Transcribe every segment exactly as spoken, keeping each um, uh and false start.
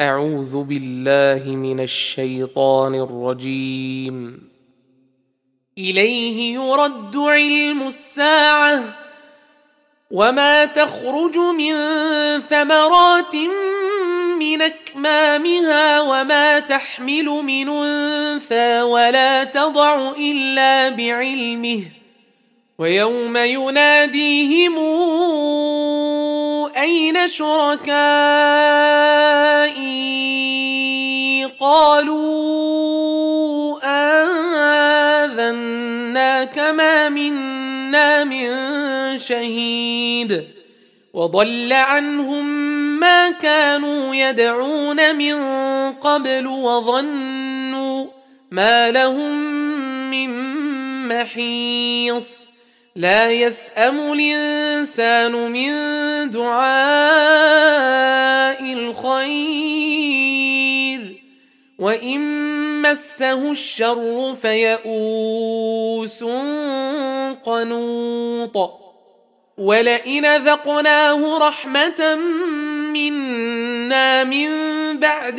أعوذ بالله من الشيطان الرجيم. إليه يرد علم الساعة وما تخرج من ثمرات من أكمامها وما تحمل من أنثى ولا تضع إلا بعلمه ويوم يناديهم أين شركائي قالوا آذناك ما منا من شهيد وضل عنهم ما كانوا يدعون من قبل وظنوا ما لهم من محيص لا يسأم الإنسان من دعاء الخير وإن مسه الشر فيئوس قنوط ولئن ذقناه رحمة منا من بعد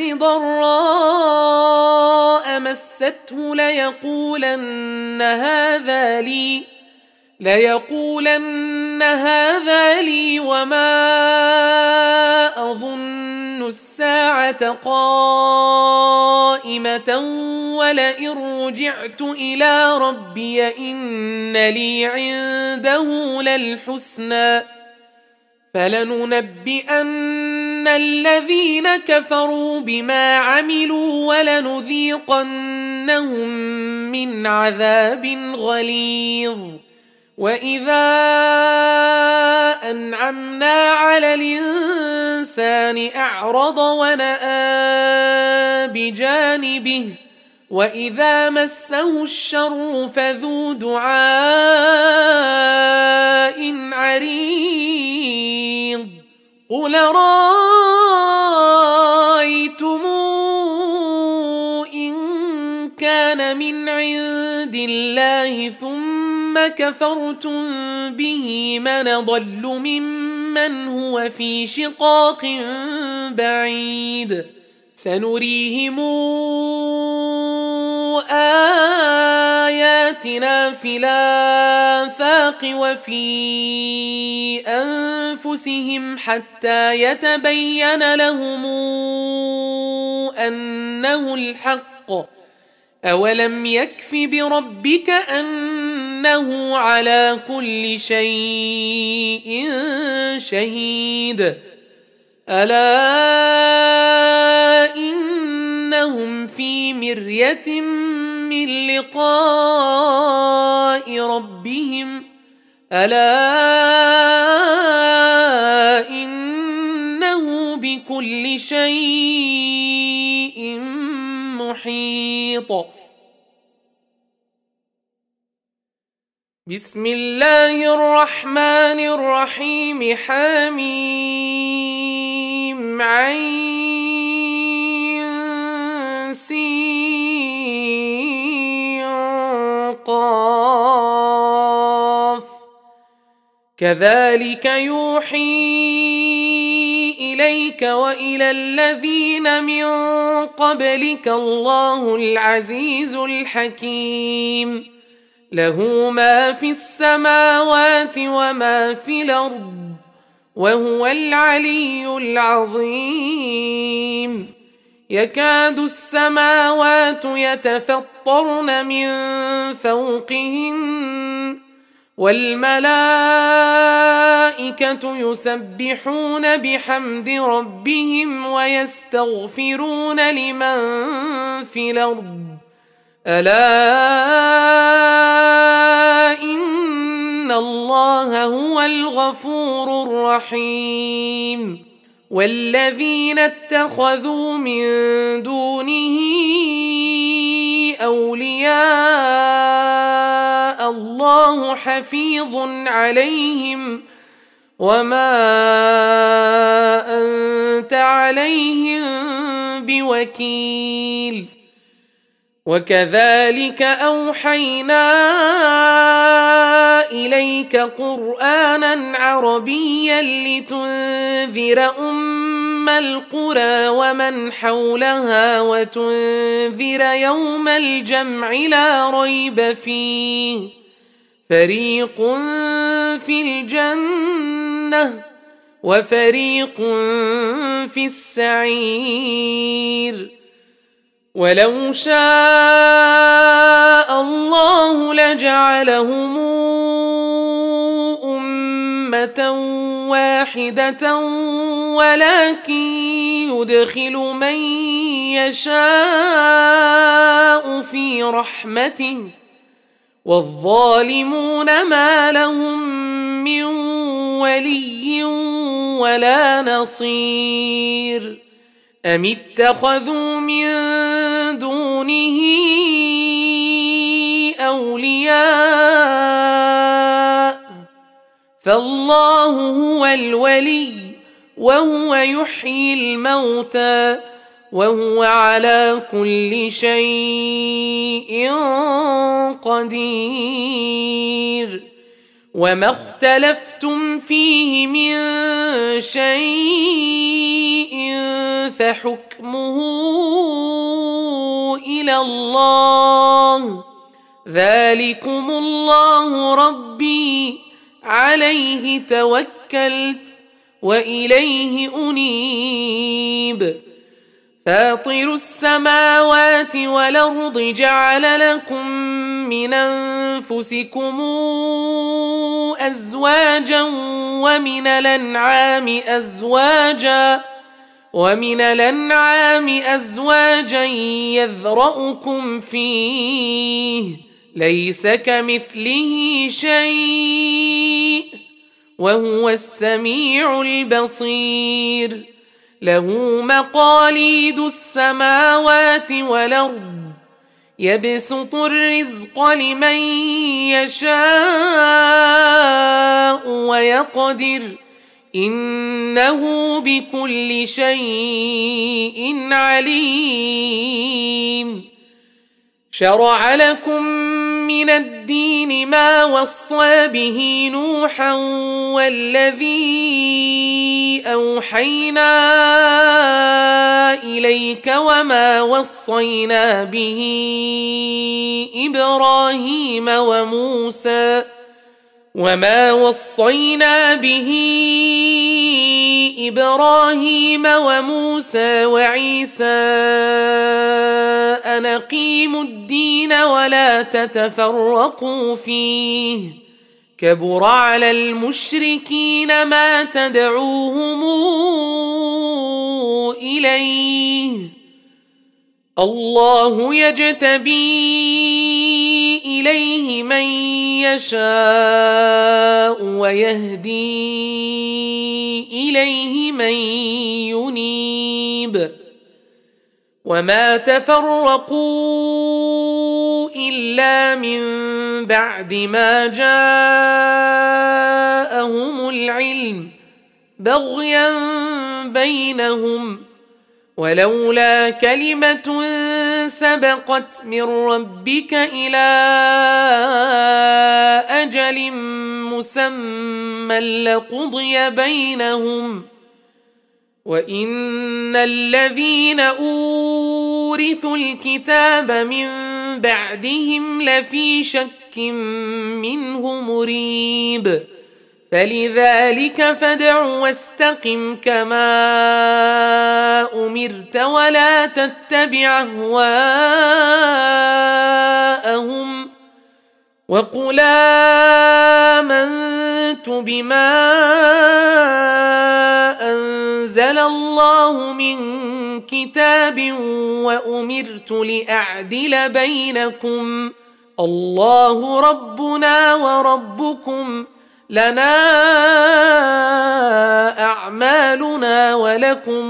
ضراء مسته ليقولن هذا لي ليقولن هذا لي وما أظن الساعة قائمة ولئن رجعت إلى ربي إن لي عنده للحسنى فلننبئن الذين كفروا بما عملوا ولنذيقنهم من عذاب غليظ وإذا أنعمنا على الإنسان أعرض ونأى بجانبه وإذا مسه الشر فذو دعاء عريض قل رأيتم إن كان من عند الله ثم كفرتم به من ضل ممن هو في شقاق بعيد سنريهم آياتنا في الآفاق وفي أنفسهم حتى يتبين لهم أنه الحق أولم يكف بربك أنه على كل شيء شهيد ألا إنهم في مرية من لقاء ربهم ألا إنه بكل شيء محيط بسم الله الرحمن الرحيم حميم عين سين قاف كذلك يوحي إليك وإلى الذين من قبلك الله العزيز الحكيم له ما في السماوات وما في الأرض وهو العلي العظيم يكاد السماوات يتفطرن من فوقهن والملائكة يسبحون بحمد ربهم ويستغفرون لمن في الأرض ألا إن الله هو الغفور الرحيم والذين اتخذوا من دونه أولياء الله حفيظ عليهم وما أنت عليهم بوكيل وكذلك أوحينا إليك قرآنا عربيا لتنذر أم أم القرى ومن حولها وتنذر يوم الجمع لا ريب فيه فريق في الجنة وفريق في السعير ولو شاء الله لجعلهم أمة واحدة ولكن يدخل من يشاء في رحمته والظالمون ما لهم من ولي ولا نصير أم اتخذوا من دونه أولياء فالله هو الولي وهو يحيي الموتى وهو على كل شيء قدير وما اختلفتم فيه من شيء فحكمه إلى الله ذلكم الله ربي عليه توكلت وإليه أنيب فاطر السماوات والأرض جعل لكم من أنفسكم أزواجا ومن الأنعام أزواجا ومن الأنعام أزواجا يذرأكم فيه ليس كمثله شيء وهو السميع البصير له مقاليد السماوات والأرض يبسط الرزق لمن يشاء ويقدر إنه بكل شيء عليم شرع لكم من الدين ما وصى به نوحا والذي أوحينا إليك وما وصينا به إبراهيم وموسى وما وصينا به إبراهيم وموسى وعيسى أن أقيموا الدين ولا تتفرقوا فيه كبر على المشركين ما تدعوهم إليه الله يجتبي إليه من يشاء ويهدي إليه من ينيب وما تفرقوا إلا من بعد ما جاءهم العلم بغيا بينهم ولولا كلمة سبقت من ربك إلى أجل مسمى لقضي بينهم وإن الذين أورثوا الكتاب من بعدهم لفي شك منه مريب فلذلك فادع واستقم كما أمرت ولا تتبع أهواءهم وقل آمنت بما أنزل الله من كتاب وأمرت لأعدل بينكم الله ربنا وربكم لنا أعمالنا ولكم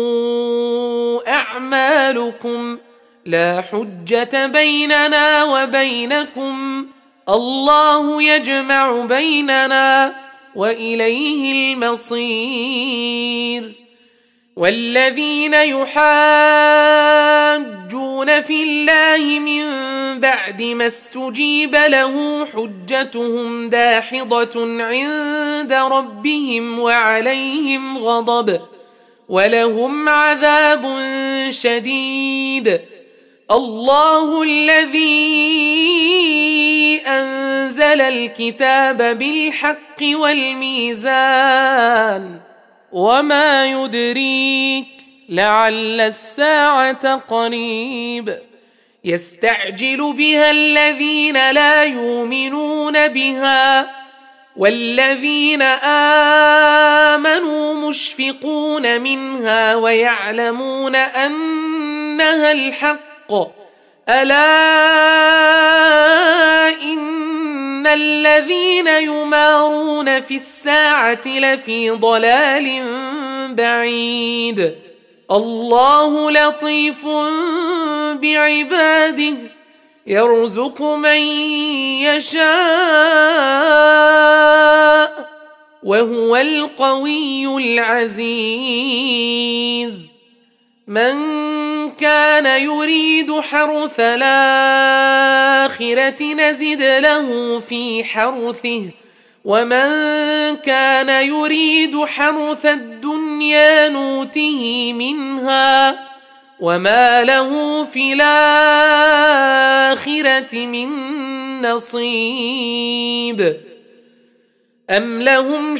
أعمالكم لا حجة بيننا وبينكم الله يجمع بيننا وإليه المصير والذين يحاجون في الله من بعد ما استجيب له حجتهم داحضة عند ربهم وعليهم غضب ولهم عذاب شديد. الله الذي أنزل الكتاب بالحق والميزان وما يدريك لعل الساعة قريب. يستعجل بها الذين لا يؤمنون بها والذين آمنوا مشفقون منها ويعلمون أنها الحق. ألا إن الذين يمارون في الساعة لفي ضلال بعيد. الله لطيف بعباده يرزق من يشاء وهو القوي العزيز. من كان يريد حرث الآخرة نزد له في حرثه ومن كان يريد حرث الدنيا نوته منها وما له في الآخرة من نصيب. أم لهم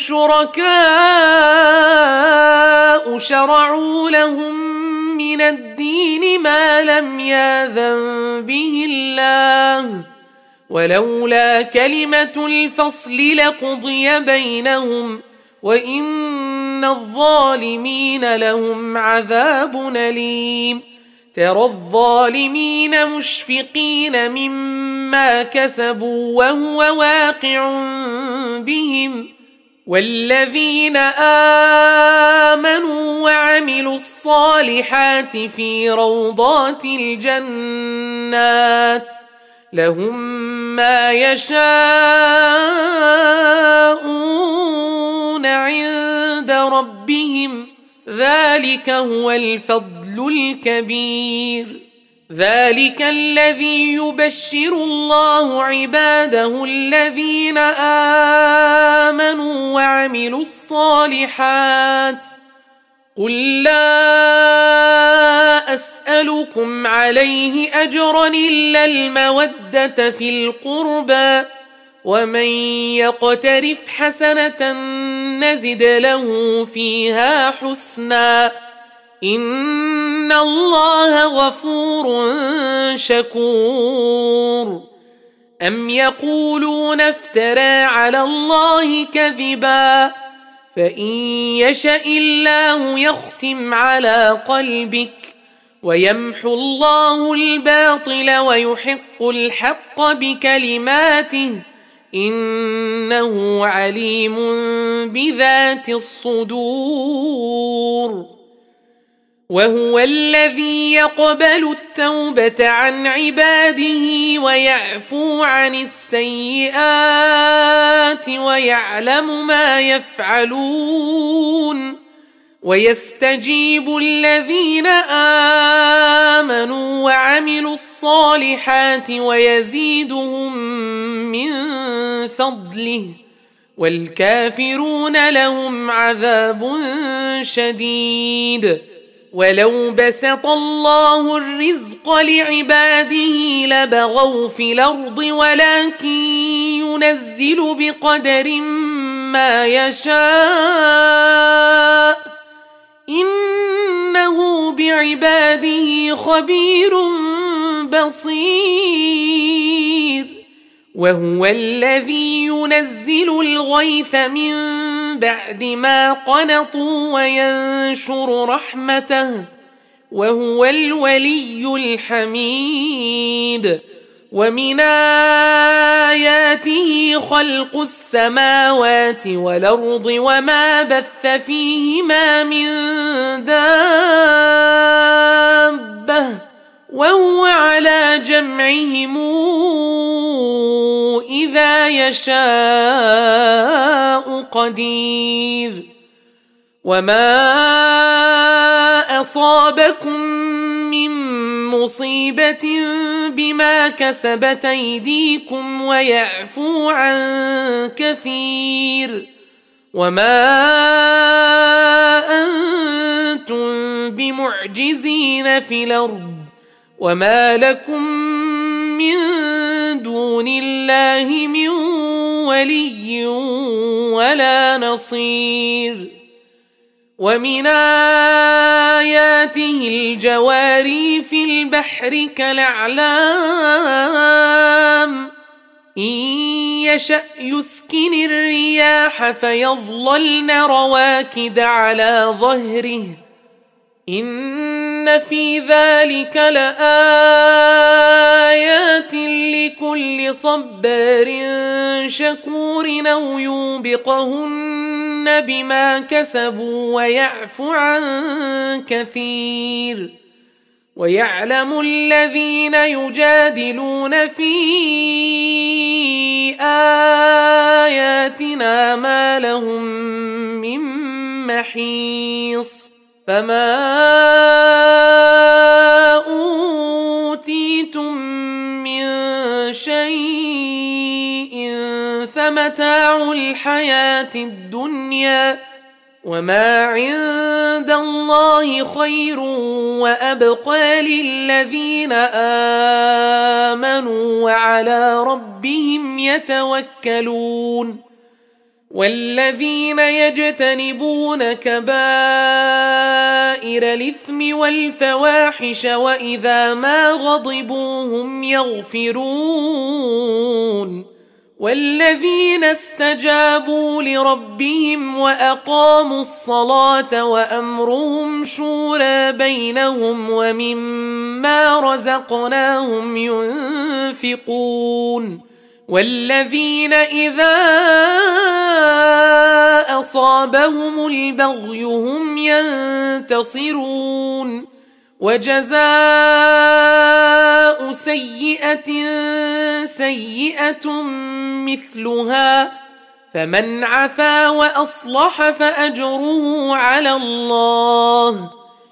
شركاء شرعوا لهم من الدين ما لم يأذن به الله ولولا كلمة الفصل لقضي بينهم وإن الظالمين لهم عذاب أليم. ترى الظالمين مشفقين مما كسبوا وهو واقع بهم والذين آمنوا وعملوا الصالحات في روضات الجنات لهم ما يشاءون عند ربهم ذلك هو الفضل الكبير. ذلك الذي يبشر الله عباده الذين آمنوا وعملوا الصالحات. قل لا أسألكم عليه أجرا إلا المودة في القربى ومن يقترف حسنة نزد له فيها حسنا إن الله غفور شكور. أم يقولون افترى على الله كذبا فإن يشأ الله يختم على قلبك ويمحو الله الباطل ويحق الحق بكلماته إنه عليم بذات الصدور. وهو الذي يقبل التوبة عن عباده ويعفو عن السيئات ويعلم ما يفعلون ويستجيب الذين آمنوا وعملوا الصالحات ويزيدهم من فضله والكافرون لهم عذاب شديد. ولو بسط الله الرزق لعباده لبغوا في الأرض ولكن ينزل بقدر ما يشاء إنه بعباده خبير بصير. وهو الذي ينزل الغيث من بعد ما قنطوا وينشر رحمته وهو الولي الحميد. ومن آياته خلق السماوات والأرض وما بث فيهما من دابة وهو على جمعهم إذا يشاء قدير. وما أصابكم من مصيبة بما كسبت أيديكم ويعفو عن كثير. وما أنتم بمعجزين في الأرض وما لكم من دون الله من ولي ولا نصير ومن آياته الجواري في البحر كالأعلام إن يشأ يسكن الرياح فيظللن رواكد على ظهره إن في ذلك لآيات لكل صبار شكور أو يوبقهن بما كسبوا ويعفو عن كثير ويعلم الذين يجادلون في آياتنا ما لهم من محيص فما أوتيتم من شيء فمتاع الحياة الدنيا وما عند الله خير وأبقى للذين آمنوا وعلى ربهم يتوكلون والذين يجتنبون كبائر الإثم والفواحش وإذا ما غضبوا هم يغفرون والذين استجابوا لربهم وأقاموا الصلاة وأمرهم شورى بينهم ومما رزقناهم ينفقون والذين إذا أصابهم البغي هم ينتصرون وجزاء سيئة سيئة مثلها فمن عفا وأصلح فأجره على الله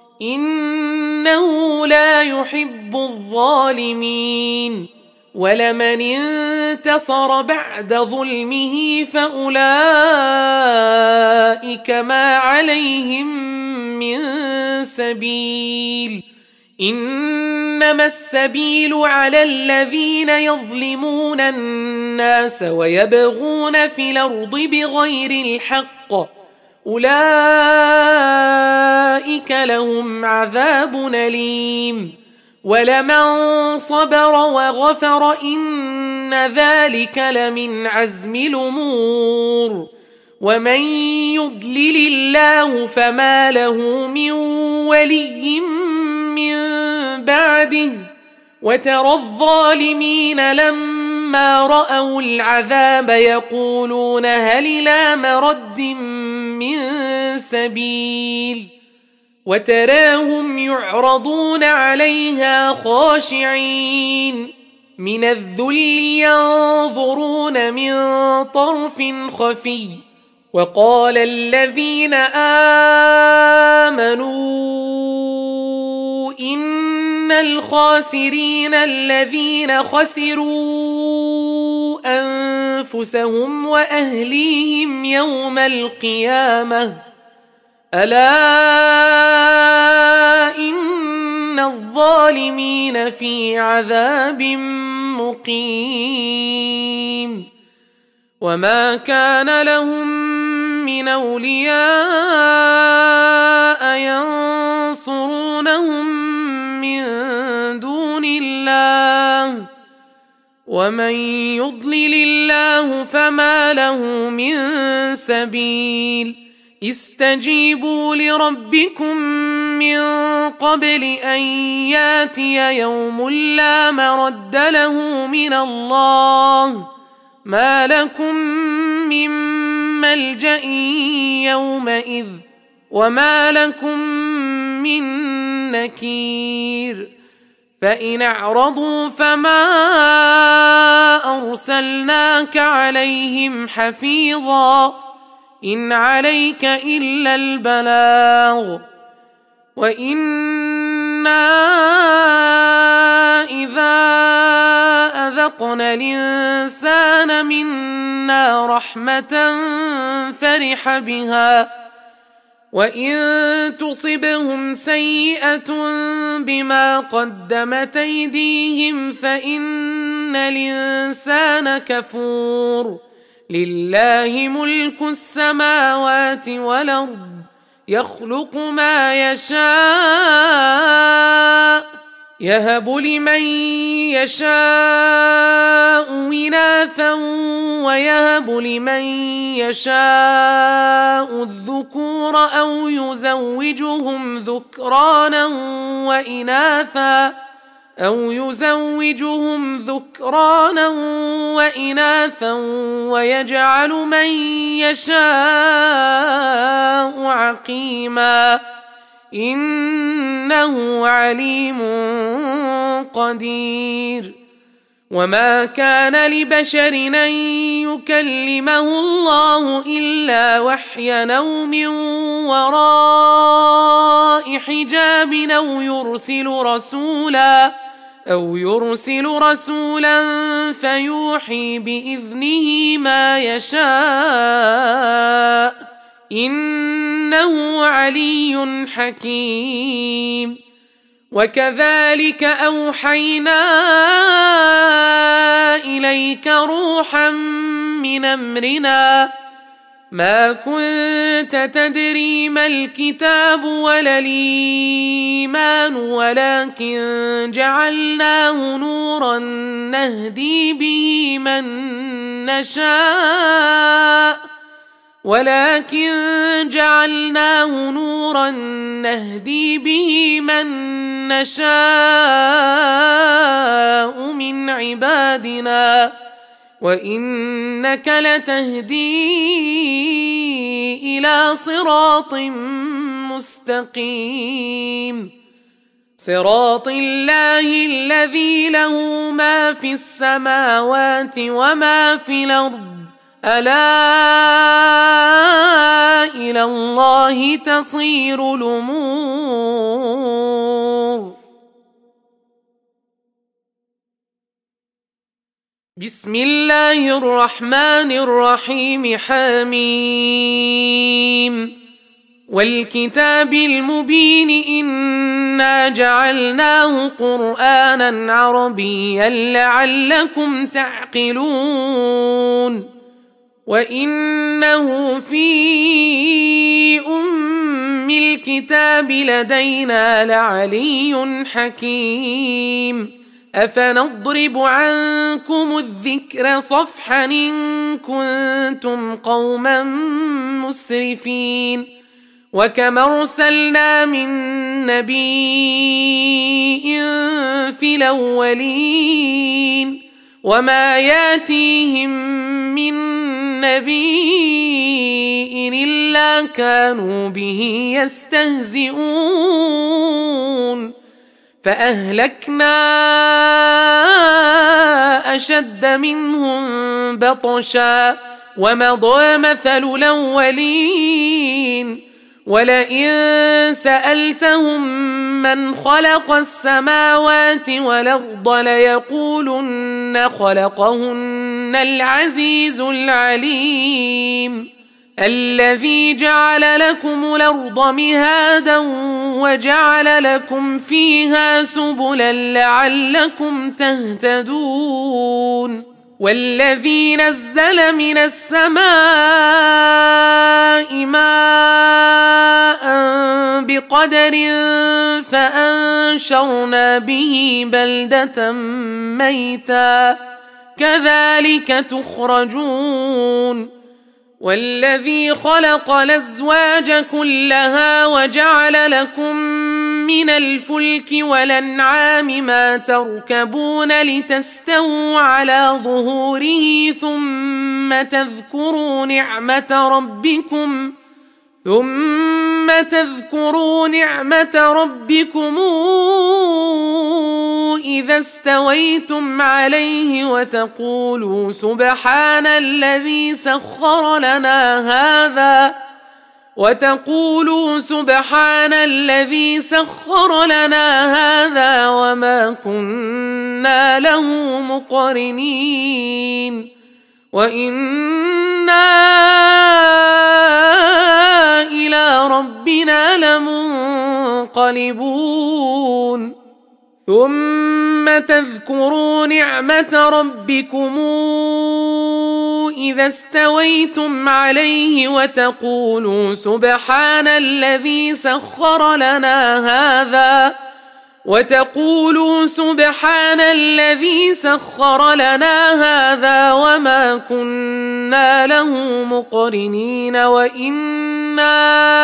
إنه لا يحب الظالمين ولمن انتصر بعد ظلمه فأولئك ما عليهم من سبيل إنما السبيل على الذين يظلمون الناس ويبغون في الأرض بغير الحق أولئك لهم عذاب أليم ولمن صبر وغفر إن ذلك لمن عزم الأمور ومن يضلل الله فما له من ولي من بعده وترى الظالمين لما رأوا العذاب يقولون هل إلى مرد من سبيل وتراهم يعرضون عليها خاشعين من الذل ينظرون من طرف خفي وقال الذين آمنوا إن الخاسرين الذين خسروا أنفسهم وأهليهم يوم القيامة ألا إن الظالمين في عذاب مقيم وما كان لهم من أولياء ينصرونهم من دون الله ومن يضلل الله فما له من سبيل استجيبوا لربكم من قبل أن ياتي يوم لا مرد له من الله ما لكم من ملجأ يومئذ وما لكم من نكير فإن أعرضوا فما أرسلناك عليهم حفيظا إن عليك إلا البلاغ وإنا إذا أذقنا الإنسان منا رحمة فرح بها وإن تصبهم سيئة بما قدمت أيديهم فإن الإنسان كفور. لله ملك السماوات والأرض يخلق ما يشاء يهب لمن يشاء إناثا ويهب لمن يشاء الذكور أو يزوجهم ذكرانا وإناثا أو يزوجهم ذكرانا وإناثا ويجعل من يشاء عقيما إنه عليم قدير. وما كان لبشر أن يكلمه الله إلا وحيا أو من وراء حجاب أو يرسل رسولا أو يرسل رسولا فيوحي بإذنه ما يشاء إنه علي حكيم. وكذلك أوحينا إليك روحا من أمرنا ما كنت تدري ما الكتاب ولا الإيمان ولكن جعلناه نورا نهدي به من نشاء ولكن جعلناه نورا نهدي به من نشاء من عبادنا وإنك لتهدي إلى صراط مستقيم صراط الله الذي له ما في السماوات وما في الأرض ألا إلى الله تصير الأمور. بسم الله الرحمن الرحيم حميم والكتاب المبين إنا جعلناه قرآنا عربيا لعلكم تعقلون وإنه في أم الكتاب لدينا لعلي حكيم أفنضرب عنكم الذكر صفحا إن كنتم قوما مسرفين وكم أرسلنا من نبي في الأولين وما ياتيهم من نبي إلا كانوا به يستهزئون فأهلكنا أشد منهم بطشا ومضى مثل الأولين ولئن سألتهم من خلق السماوات والأرض ليقولن خلقهن العزيز العليم الذي جعل لكم الأرض مهادا وجعل لكم فيها سبلا لعلكم تهتدون والذي نزل من السماء ماء بقدر فأنشرنا به بلدة ميتا كذلك تخرجون والذي خلق الأزواج كلها وجعل لكم من الفلك والأنعام ما تركبون لتستووا على ظهوره ثم تذكروا نعمة ربكم ثم تذكروا نعمة ربكم إذا استويتم عليه وتقولوا سبحان الذي سخر لنا هذا وتقولوا سبحان الذي سخر لنا هذا وما كنا له مقرنين وإنا إلى ربنا لمنقلبون ثم تذكروا نعمة ربكم إذا استويتم عليه وتقولوا سبحان الذي سخر لنا هذا وتقولوا سبحان الذي سخر لنا هذا وما كنا له مقرنين وإنا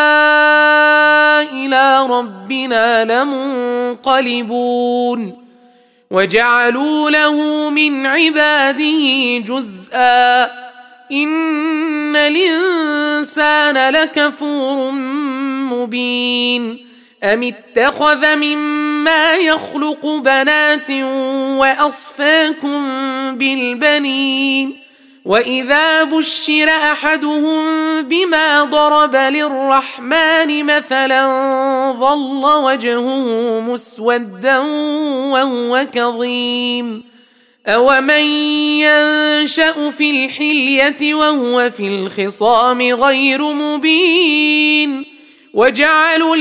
إلى ربنا لمنقلبون وجعلوا له من عباده جزءا إن الإنسان لكفور مبين أم اتخذ مما يخلق بنات وأصفاكم بالبنين وإذا بشر أحدهم بما ضرب للرحمن مثلا ظل وجهه مسودا وهو كظيم أومن ينشأ في الحلية وهو في الخصام غير مبين وجعلوا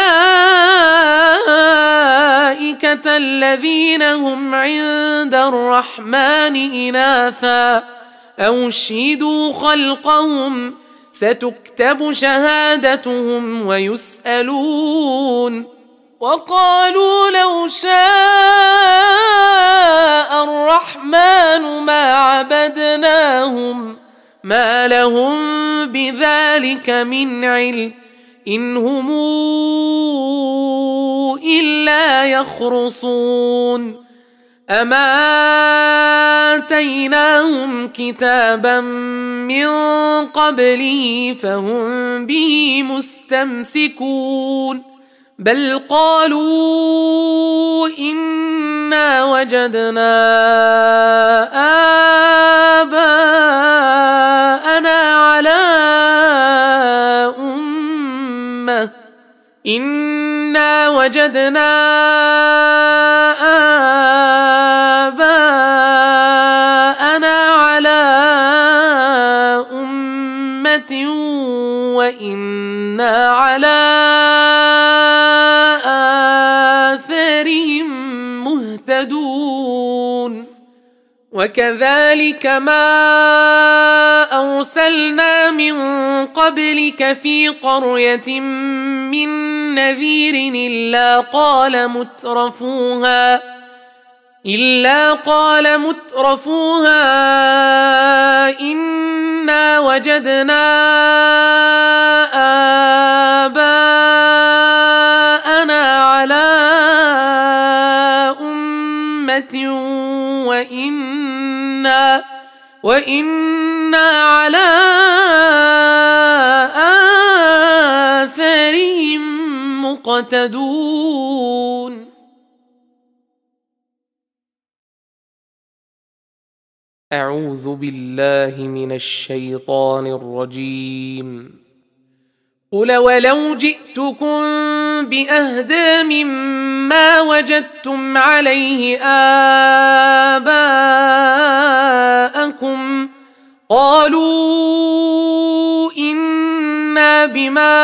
الملائكة الذين هم عند الرحمن إناثا أو شهدوا خلقهم ستكتب شهادتهم ويسألون وقالوا لو شاء الرحمن ما عبدناهم ما لهم بذلك من علم إن هم إلا يخرصون أما آتيناهم كتابا من قبله فهم به مستمسكون بل قالوا إنا وجدنا آباءنا على أمة إنا وجدنا آباءنا على أمة وإنا على آثارهم مهتدون وكذلك ما أرسلنا من قبلك في قرية من نذير إلا قال مترفوها إلا قال مترفوها إنا وجدنا آباءنا على أمة وإنا وإنا على آثارهم مقتدون أعوذ بالله من الشيطان الرجيم قل ولو جئتكم بأهدى مما وجدتم عليه آباءكم قالوا إنا بما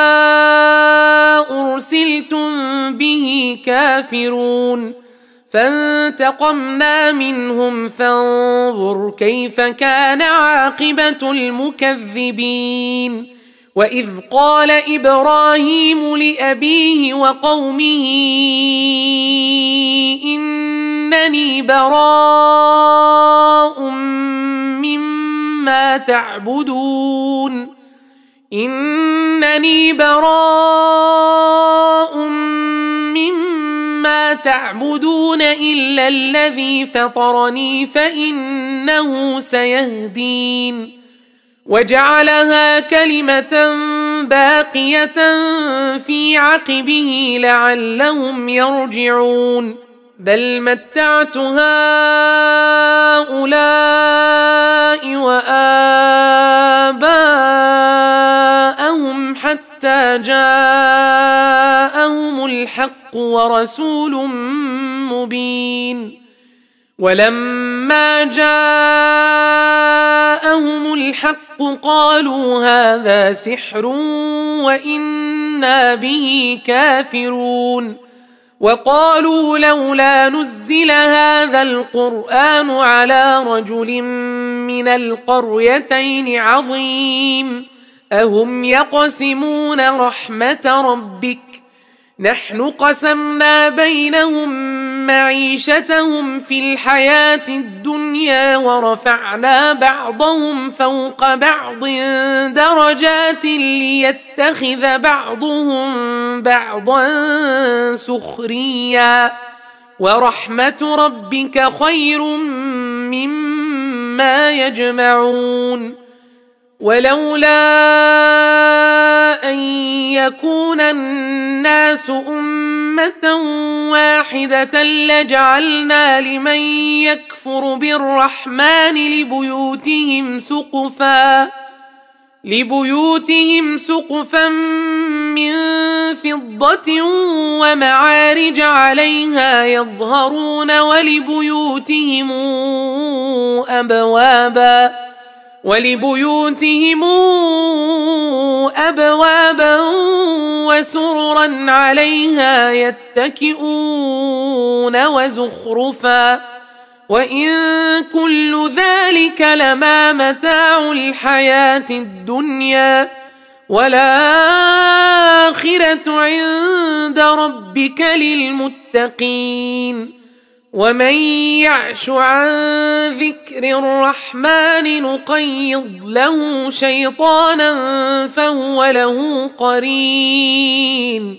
أرسلتم به كافرون فانتقمنا منهم فانظر كيف كان عاقبة المكذبين وإذ قال إبراهيم لأبيه وقومه إنني براء مما تعبدون إنني براء مما تعبدون إلا الذي فطرني فإنه سيهدين وجعلها كلمة باقية في عقبه لعلهم يرجعون بل متعت هؤلاء وآباءهم حتى جاءهم الحق ورسول مبين ولما جاءهم الحق قالوا هذا سحر وإنا به كافرون وقالوا لولا نزل هذا القرآن على رجل من القريتين عظيم أهم يقسمون رحمة ربك نحن قسمنا بينهم معيشتهم في الحياة الدنيا ورفعنا بعضهم فوق بعض درجات ليتخذ بعضهم بعضا سخريا ورحمة ربك خير مما يجمعون ولولا أن يكون الناس أمة واحدة لجعلنا لمن يكفر بالرحمن لبيوتهم سقفا لبيوتهم سقفا من فضة ومعارج عليها يظهرون ولبيوتهم أبوابا ولبيوتهم أبوابا وسررا عليها يتكئون وزخرفا وإن كل ذلك لما متاع الحياة الدنيا والآخرة عند ربك للمتقين ومن يعش عن ذكر الرحمن نقيض له شيطانا فهو له قرين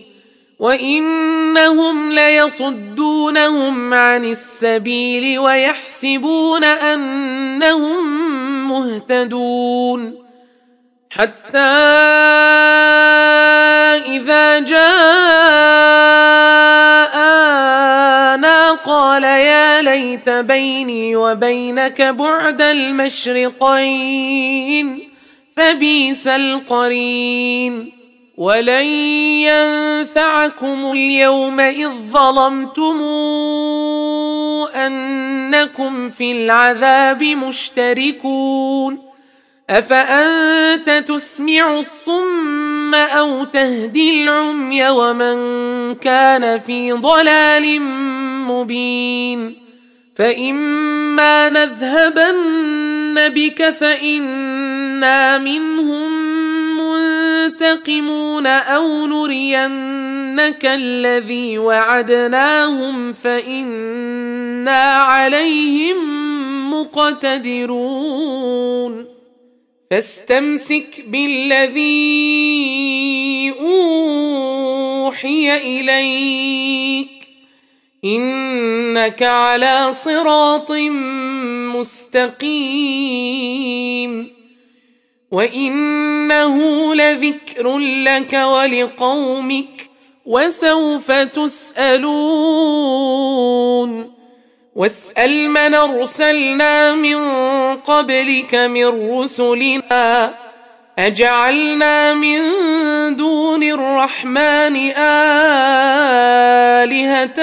وإنهم ليصدونهم عن السبيل ويحسبون أنهم مهتدون حتى إذا جاءنا قال يا ليت بيني وبينك بعد المشرقين فبئس القرين ولن ينفعكم اليوم إذ ظلمتم أنكم في العذاب مشتركون أفأنت تسمع الصم أو تهدي العمي ومن كان في ضلال مبين فإما نذهبن بك فإنا منهم منتقمون أو نرينك الذي وعدناهم فإنا عليهم مقتدرون فاستمسك بالذي أوحي إليك إنك على صراط مستقيم وإنه لذكر لك ولقومك وسوف تسألون واسأل من أرسلنا من قبلك من رسلنا أجعلنا من دون الرحمن آلهة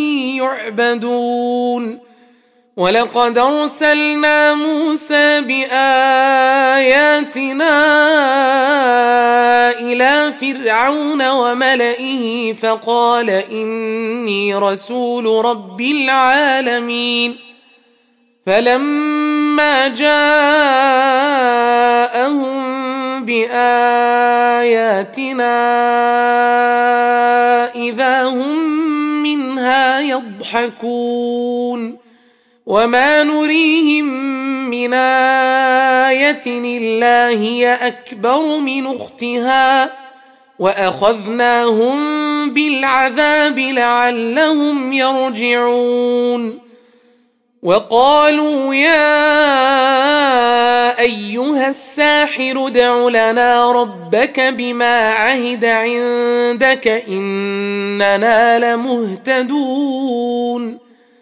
يعبدون ولقد أرسلنا موسى بآياتنا إلى فرعون وملئه فقال إني رسول رب العالمين فلما جاءهم بآياتنا إذا هم منها يضحكون وما نريهم من آية إلا هي أكبر من أختها وأخذناهم بالعذاب لعلهم يرجعون وقالوا يا أيها الساحر ادع لنا ربك بما عهد عندك إننا لمهتدون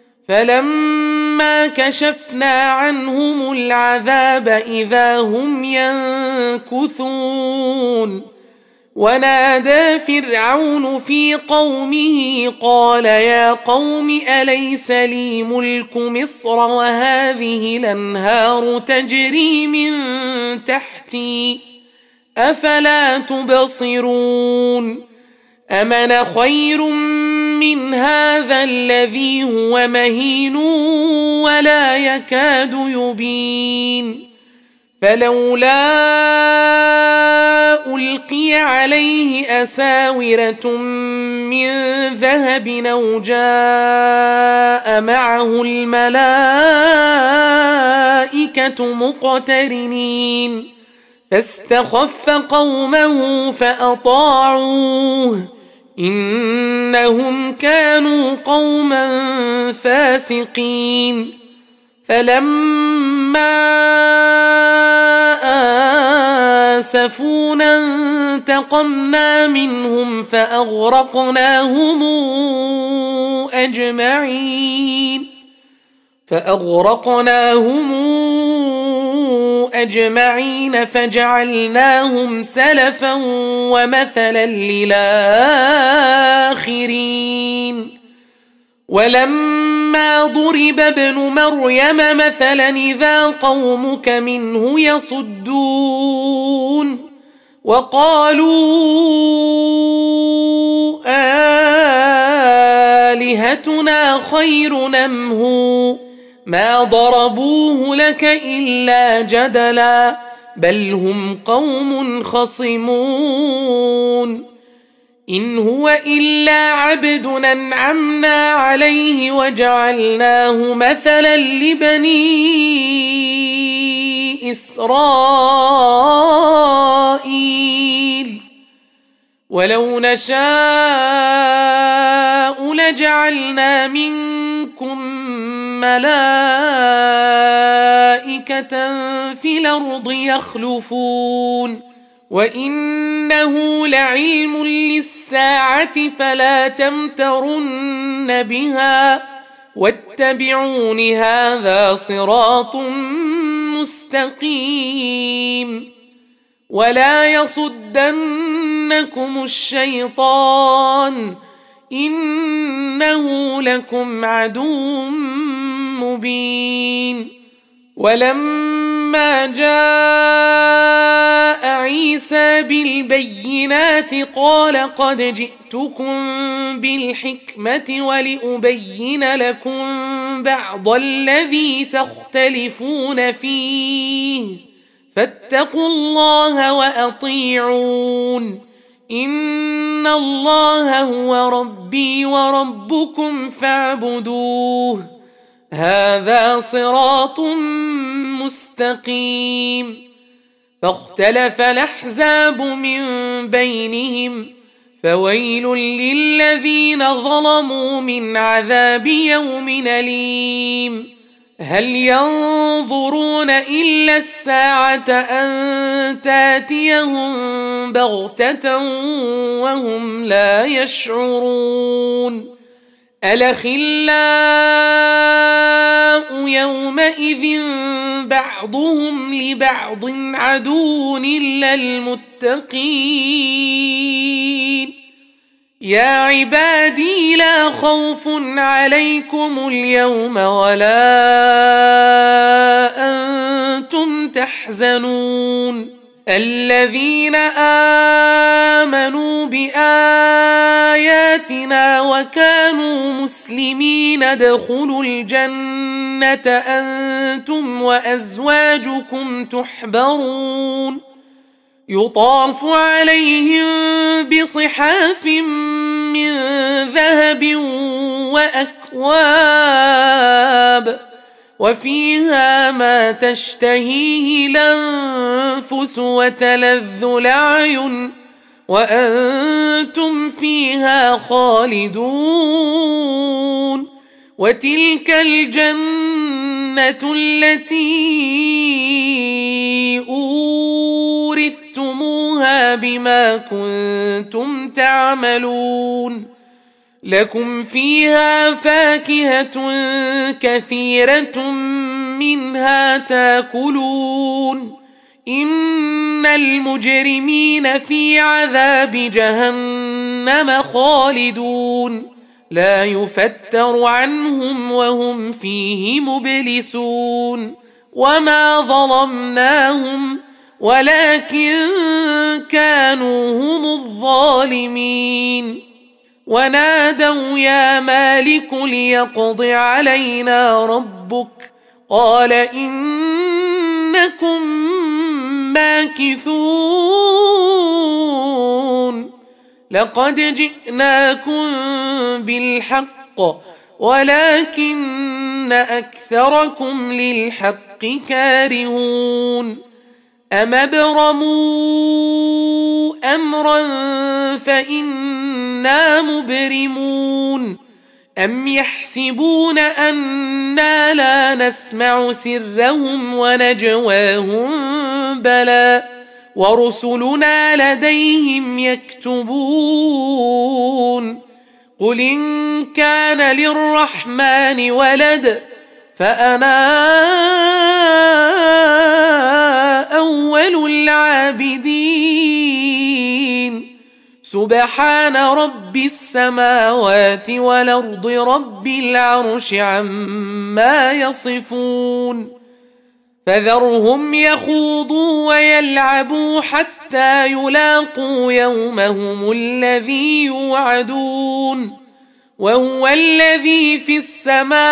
فلما كشفنا عنهم العذاب إذا هم ينكثون ونادى فرعون في قومه قال يا قوم أليس لي ملك مصر وهذه الأنهار تجري من تحتي أفلا تبصرون أم أنا خير من هذا الذي هو مهين ولا يكاد يبين فلولا ألقي عليه أساورة من ذهب أو جاء معه الملائكة مقترنين فاستخف قومه فأطاعوه إنهم كانوا قوما فاسقين فلما آسفونا انتقمنا منهم فأغرقناهم أجمعين فأغرقناهم أجمعين فجعلناهم سلفا ومثلا للآخرين ولما ضرب ابن مريم مثلا إذا قومك منه يصدون وقالوا آلهتنا خير أم هو ما ضربوه لك إلا جدلا بل هم قوم خصمون إن هو إلا عبد أنعمنا عليه وجعلناه مثلا لبني إسرائيل ولو نشاء لجعلنا منكم ملائكة في الأرض يخلفون وإنه لعلم للساعة فلا تمترن بها واتبعون هذا صراط مستقيم ولا يصدنكم الشيطان إنه لكم عدو مبين ولما جاء عيسى بالبينات قال قد جئتكم بالحكمة ولأبين لكم بعض الذي تختلفون فيه فاتقوا الله وأطيعون إن الله هو ربي وربكم فاعبدوه هذا صراط مستقيم فاختلف الأحزاب من بينهم فويل للذين ظلموا من عذاب يوم أليم هل ينظرون إلا الساعة أن تاتيهم بغتة وهم لا يشعرون الأخلاء يومئذ بعضهم لبعض عدو إلا المتقين يا عبادي لا خوف عليكم اليوم ولا أنتم تحزنون الذين آمنوا بآياتنا وكانوا مسلمين ادخلوا الجنة أنتم وأزواجكم تحبرون يطاف عليهم بصحاف من ذهب وأكواب وفيها ما تشتهيه الأنفس وتلذ الأعين وأنتم فيها خالدون وتلك الجنة التي أورثتموها بما كنتم تعملون لكم فيها فاكهة كثيرة منها تاكلون إن المجرمين في عذاب جهنم خالدون لا يفتر عنهم وهم فيه مبلسون وما ظلمناهم ولكن كانوا هم الظالمين ونادوا يا مالك ليقض علينا ربك قال إنكم ماكثون لقد جئناكم بالحق ولكن أكثركم للحق كارهون أم ابرموا أمرا فإنا مبرمون أم يحسبون أنا لا نسمع سرهم ونجواهم بلى ورسلنا لديهم يكتبون قل إن كان للرحمن ولد فأنا أول العابدين سبحان رب السماوات والأرض رب العرش عما يصفون فذرهم يخوضوا ويلعبوا حتى يلاقوا يومهم الذي يوعدون وهو الذي في السماء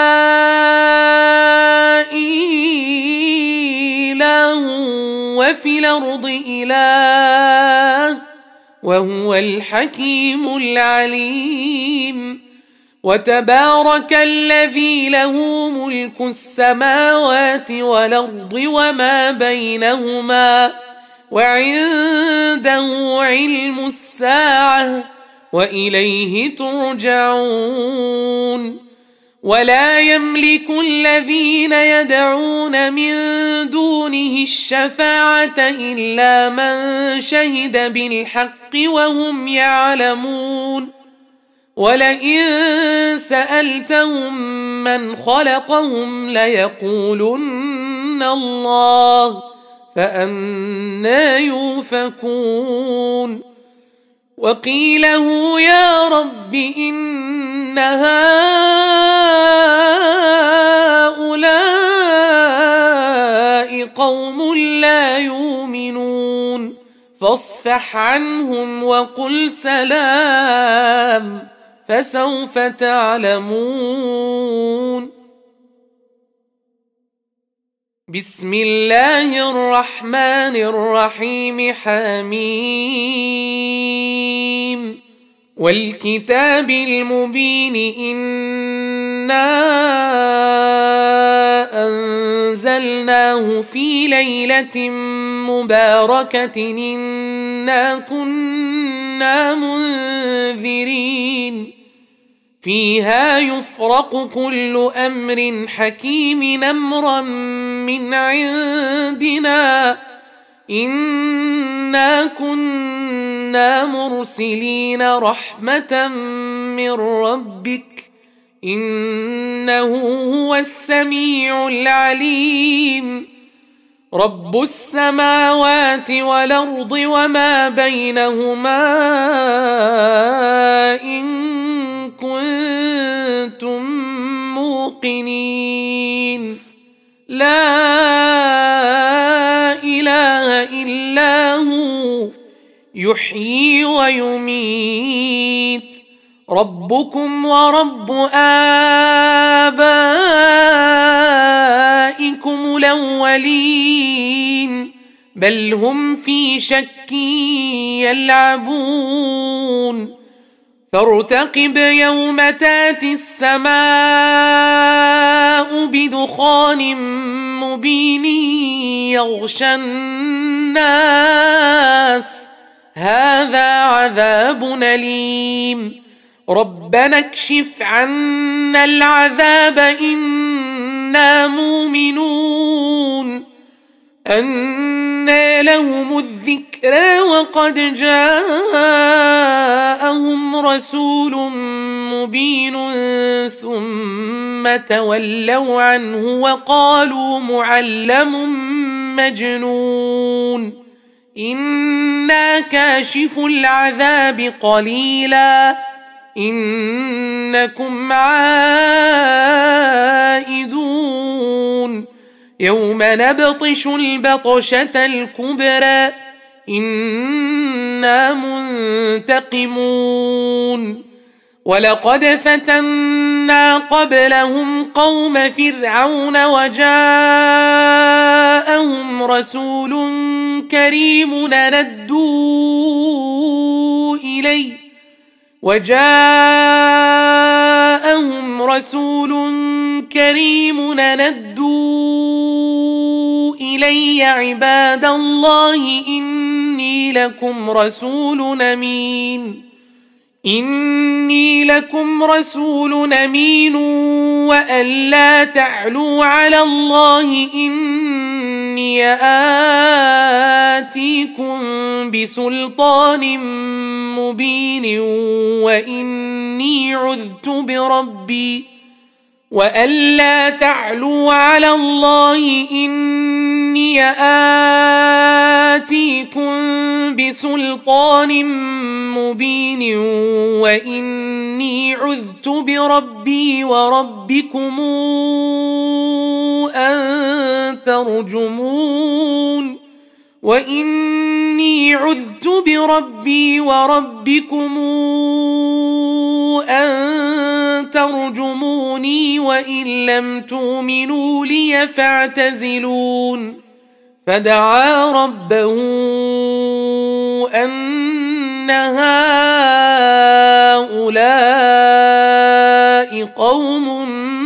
إله وفي الأرض إله وهو الحكيم العليم وتبارك الذي له ملك السماوات والأرض وما بينهما وعنده علم الساعة وإليه ترجعون ولا يملك الذين يدعون من دونه الشفاعة إلا من شهد بالحق وهم يعلمون ولئن سألتهم من خلقهم ليقولن الله فأنى يؤفكون وقيله يا رب إن هؤلاء قوم لا يؤمنون فاصفح عنهم وقل سلام فسوف تعلمون بسم الله الرحمن الرحيم حميم والكتاب المبين إنا أنزلناه في ليلة مباركة إنا كنا منذرين فيها يفرق كل أمر حكيم أمرا من عندنا إنا كنا مرسلين رحمة من ربك إنه هو السميع العليم رب السماوات والأرض وما بينهما إن كنتم موقنين لا إله إلا هو يحيي ويميت ربكم ورب آبائكم الأولين بل هم في شك يلعبون فارتقب يوم تاتي السماء بدخان مبين يغشى الناس هذا عذاب أليم ربنا اكشف عنا العذاب إنا مؤمنون أنى لهم الذكرى وقد جاءهم رسول مبين ثم تولوا عنه وقالوا معلم مجنون إنا كاشف العذاب قليلا إنكم عائدون يوم نبطش البطشة الكبرى إنا منتقمون ولقد فتنا قبلهم قوم فرعون وجاءهم رسول كريم ندوا إليه وجاءهم رسول كريم ندوا إلي عباد الله إني لكم رسول أمين إني لكم رسول أمين وأن لا تعلوا على الله إني آتيكم بسلطان مبين وإني عذت بربي وأن لا تعلوا على الله إني آتيكم بسلطان مبين وإني عذت بربي وربكم أن ترجمون وإني عذت بربي وربكم أن ترجموني وإن لم تؤمنوا لي فاعتزلون فدعا ربه أن هؤلاء قوم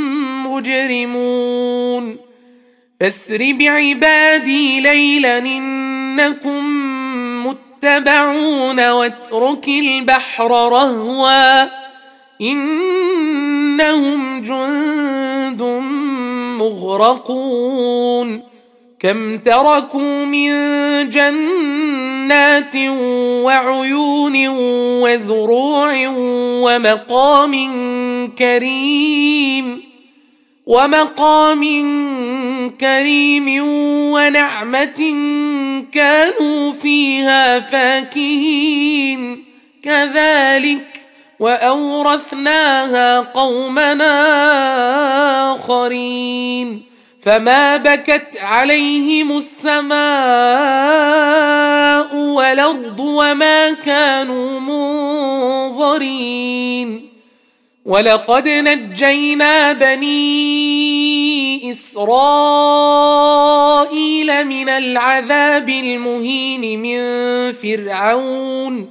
مجرمون فاسر بعبادي ليلا إنكم متبعون واترك البحر رهوا إنهم جند مغرقون كم تركوا من جنات وعيون وزروع ومقام كريم ومقام كريم ونعمة كانوا فيها فاكهين كذلك وأورثناها قومنا آخرين فما بكت عليهم السماء والأرض وما كانوا منظرين ولقد نجينا بني إسرائيل من العذاب المهين من فرعون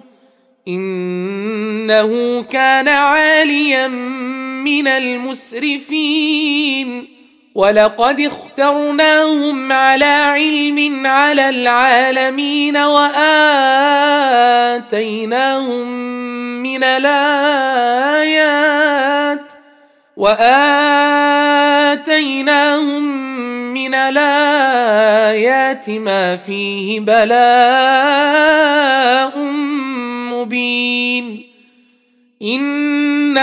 إنه كان عاليا من المسرفين ولقد اخترناهم على علم على العالمين وآتيناهم من الآيات وآتيناهم من الآيات ما فيه بلاء مبين إن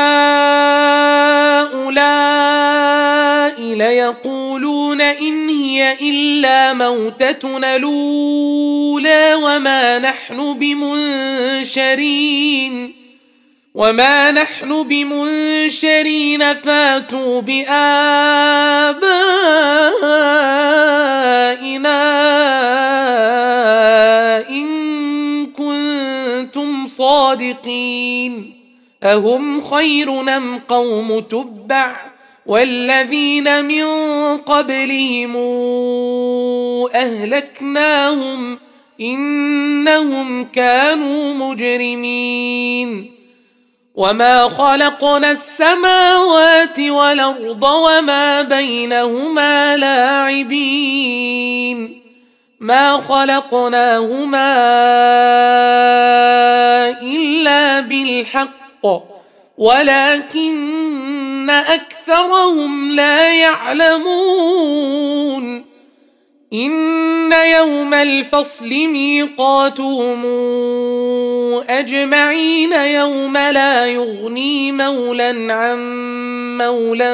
هؤلاء ليقولون إن هي إلا موتتنا الأولى وما نحن بمنشرين وما نحن بمنشرين فاتوا بآبائنا إن كنتم صادقين أهم خير أم قوم تبع والذين من قبلهم أهلكناهم إنهم كانوا مجرمين وما خلقنا السماوات والأرض وما بينهما لاعبين ما خلقناهما إلا بالحق ولكن أكثرهم لا يعلمون إن يوم الفصل ميقاتهم أجمعين يوم لا يغني مولا عن مولا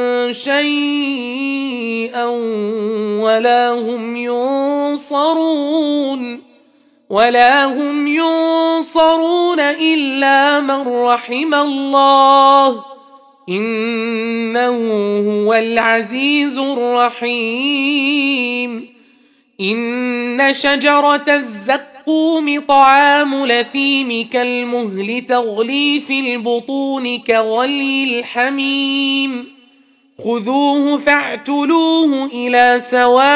شيئا ولا هم ينصرون ولا هم ينصرون إلا من رحم الله إنه هو العزيز الرحيم. إن شجرة الزقوم طعام لثيم كالمهل تغلي في البطون كغلي الحميم خذوه فاعتلوه إلى سواء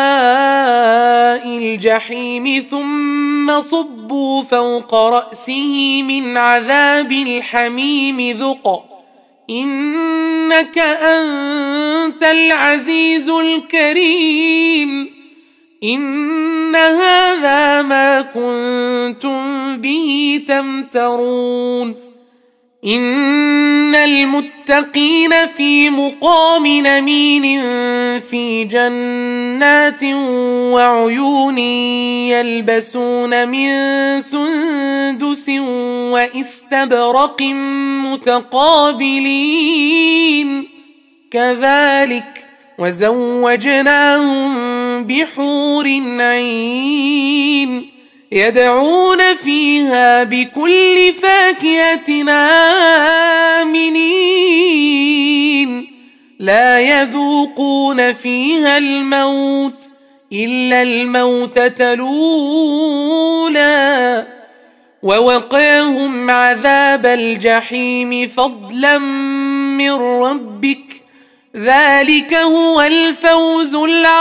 الجحيم ثم صبوا فوق رأسه من عذاب الحميم ذق إنك أنت العزيز الكريم. إن هذا ما كنتم به تمترون. إن المتقين في مقام أمين في جنات وعيون يلبسون من سندس وإستبرق متقابلين كذلك وزوجناهم بحور عين يدعون فيها بكل فاكهة آمنين لا يذوقون فيها الموت إلا الموتة الأولى ووقاهم عذاب الجحيم فضلا من ربك ذلك هو الفوز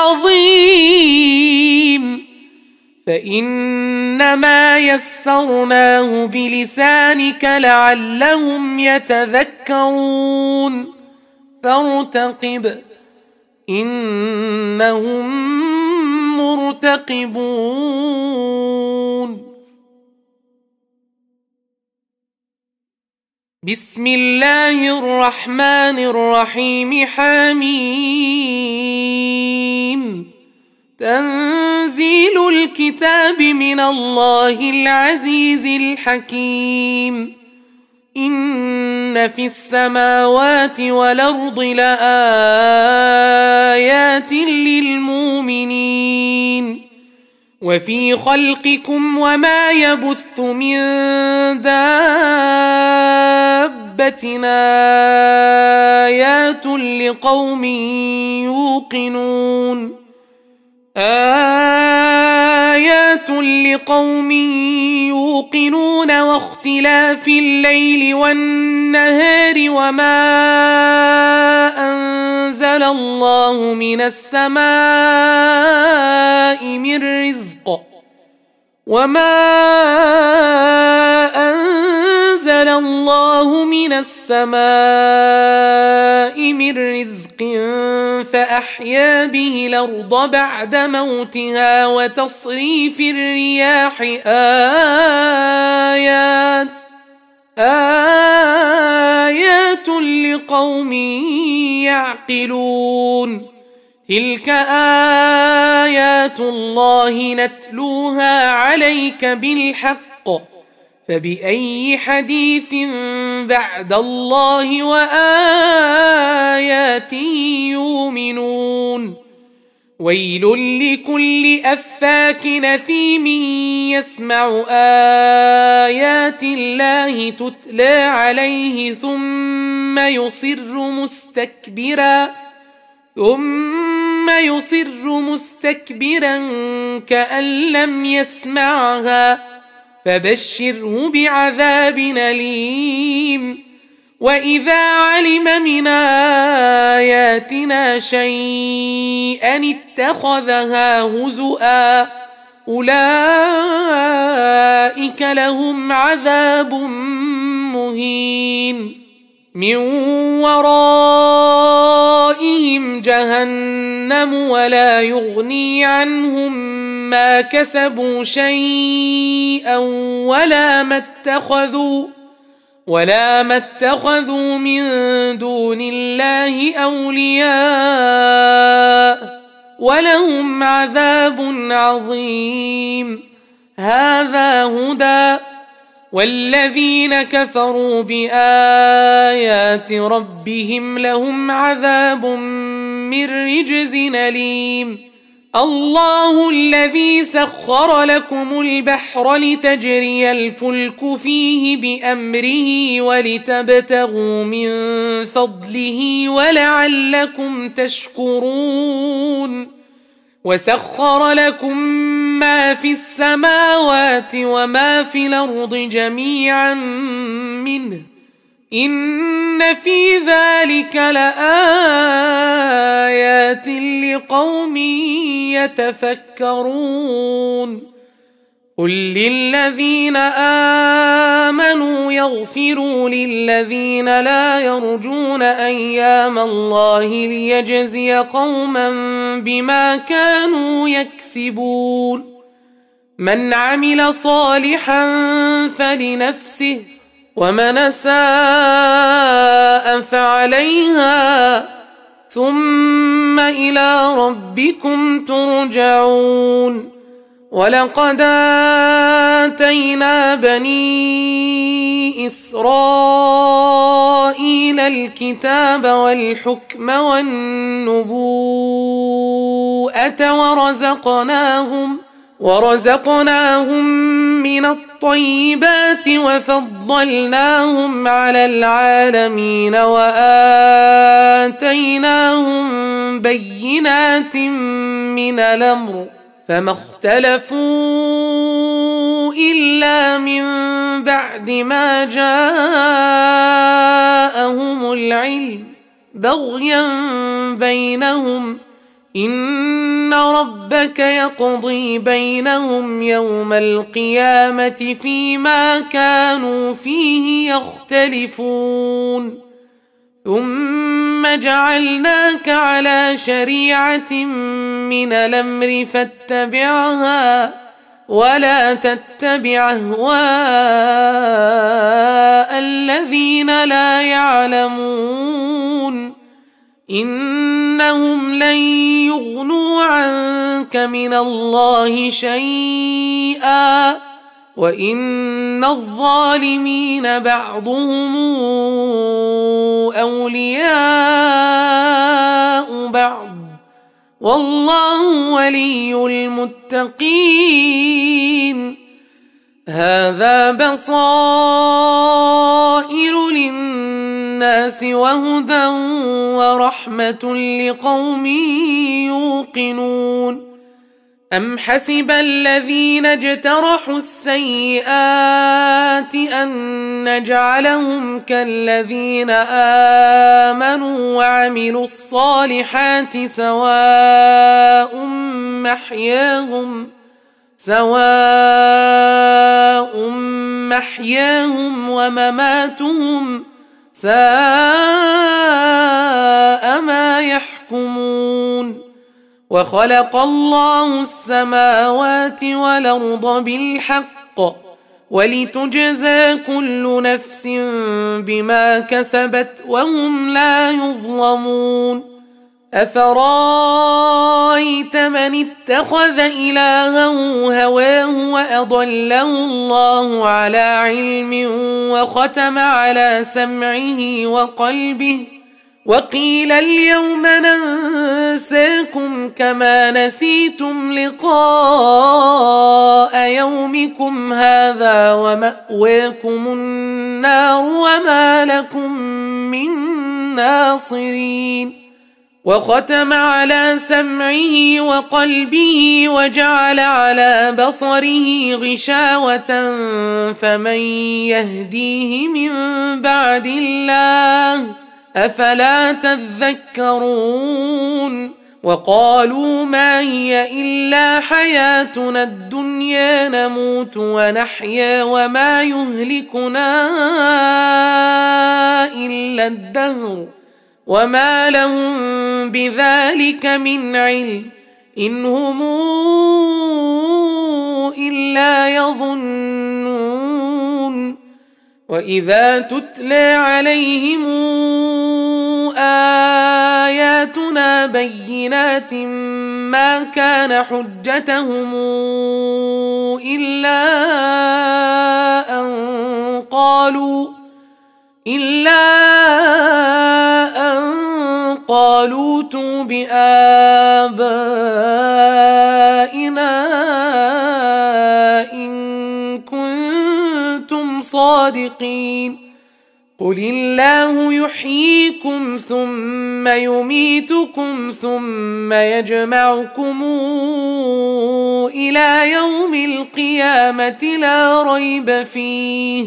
العظيم. فإنما يسرناه بلسانك لعلهم يتذكرون فارتقب إنهم مرتقبون. بسم الله الرحمن الرحيم حميم تنزيل الكتاب من الله العزيز الحكيم. إن في السماوات والأرض لآيات للمؤمنين وفي خلقكم وما يبث من دابة آيات لقوم يوقنون آيات لقوم يوقنون واختلاف الليل والنهار وما أنزل الله من السماء من رزق وما أنزل الله من السماء من رزق فأحيا به الأرض بعد موتها وتصريف الرياح آيات آيات لقوم يعقلون تلك آيات الله نتلوها عليك بالحق فبأي حديث بعد الله وآياته يؤمنون. ويل لكل أفاك أثيم يسمع آيات الله تتلى عليه ثم يصر مستكبرا ثم يصر مستكبرا كأن لم يسمعها فبشره بعذاب أليم. وإذا علم من آياتنا شيئا اتخذها هزؤا أولئك لهم عذاب مهين من ورائهم جهنم ولا يغني عنهم ما كسبوا شيئا ولا ما اتخذوا ولا ما اتخذوا من دون الله أولياء ولهم عذاب عظيم. هذا هدى والذين كفروا بآيات ربهم لهم عذاب من رجز أليم. الله الذي سخر لكم البحر لتجري الفلك فيه بأمره ولتبتغوا من فضله ولعلكم تشكرون. وسخر لكم ما في السماوات وما في الأرض جميعا منه إن في ذلك لآيات لقوم يتفكرون. قل للذين آمنوا يغفروا للذين لا يرجون أيام الله ليجزي قوما بما كانوا يكسبون. من عمل صالحا فلنفسه ومن أساء فعليها ثم إلى ربكم ترجعون. ولقد آتينا بني إسرائيل الكتاب والحكم والنبوءة ورزقناهم ورزقناهم من الطيبات وفضلناهم على العالمين وآتيناهم بينات من الأمر فما اختلفوا إلا من بعد ما جاءهم العلم بغيا بينهم إن ربك يقضي بينهم يوم القيامة فيما كانوا فيه يختلفون. ثم جعلناك على شريعة من الأمر فاتبعها ولا تتبع أهواء الذين لا يعلمون إنهم لن يغنوا عنك من الله شيئا وإن الظالمين بعضهم أولياء بعض والله ولي المتقين. هذا بصائر للناس وهدى ورحمة لقوم يوقنون. أم حسب الذين اجترحوا السيئات أن نجعلهم كالذين آمنوا وعملوا الصالحات سواء محياهم سواء محياهم ومماتهم ساء ما يحكمون. وخلق الله السماوات والأرض بالحق ولتجزى كل نفس بما كسبت وهم لا يظلمون. أفرايت من اتخذ إلهه هواه وأضله الله على علم وختم على سمعه وقلبه وقيل اليوم ننساكم كما نسيتم لقاء يومكم هذا ومأواكم النار وما لكم من ناصرين. وختم على سمعه وقلبه وجعل على بصره غشاوة فمن يهديه من بعد الله أفلا تذكرون. وقالوا ما هي إلا حياتنا الدنيا نموت ونحيا وما يهلكنا إلا الدهر وما لهم بذلك من علم إن هم إلا يظنون. وإذا تتلى عليهم آياتنا بينات ما كان حجتهم إلا أن قالوا إلا أن قالوا ائتوا بآبائنا إن كنتم صادقين قل الله يحييكم ثم يميتكم ثم يجمعكم إلى يوم القيامة لا ريب فيه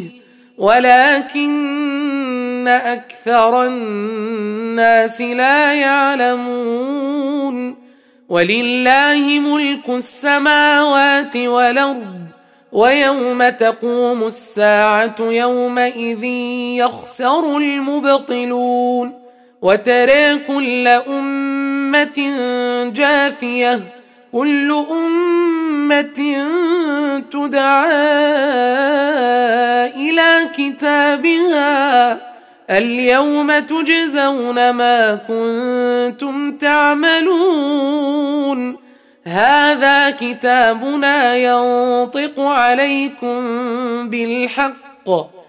ولكن أكثر الناس لا يعلمون ولله ملك السماوات والأرض ويوم تقوم الساعة يومئذ يخسر المبطلون وترى كل أمة جاثية كل أمة تدعى إلى كتابها اليوم تجزون ما كنتم تعملون هذا كتابنا ينطق عليكم بالحق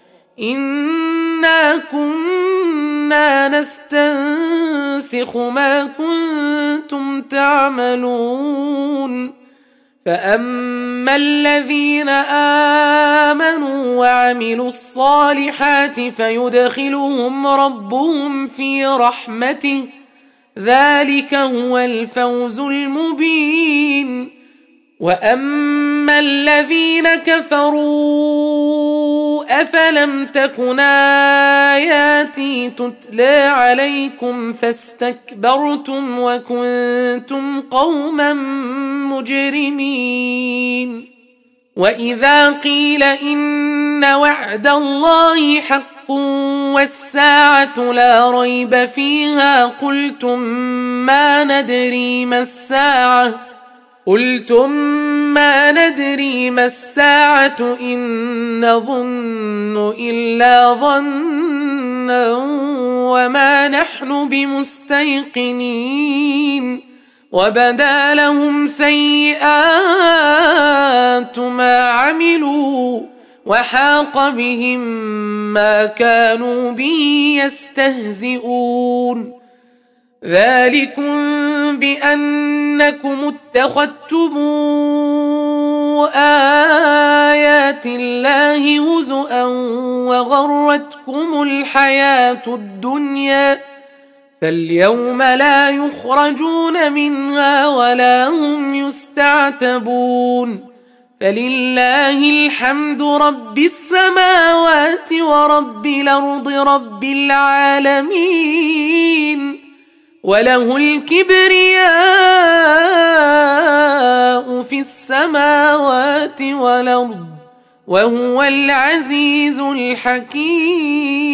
إنا كنا نستنسخ ما كنتم تعملون فأما الذين آمنوا وعملوا الصالحات فيدخلهم ربهم في رحمته ذلك هو الفوز المبين وأما الذين كفروا أفلم تكن آياتي تتلى عليكم فاستكبرتم وكنتم قوما مجرمين وإذا قيل إن وعد الله حق والساعة لا ريب فيها قلتم ما ندري ما الساعة قلتم ما ندري ما الساعة إن نظن إلا ظنا وما نحن بمستيقنين وبدا لهم سيئات ما عملوا وحاق بهم ما كانوا به يستهزئون ذلكم بأنكم اتخذتم آيات الله هزؤا وغرتكم الحياة الدنيا فاليوم لا يخرجون منها ولا هم يستعتبون فلله الحمد رب السماوات ورب الأرض رب العالمين وله الكبرياء في السماوات والأرض وهو العزيز الحكيم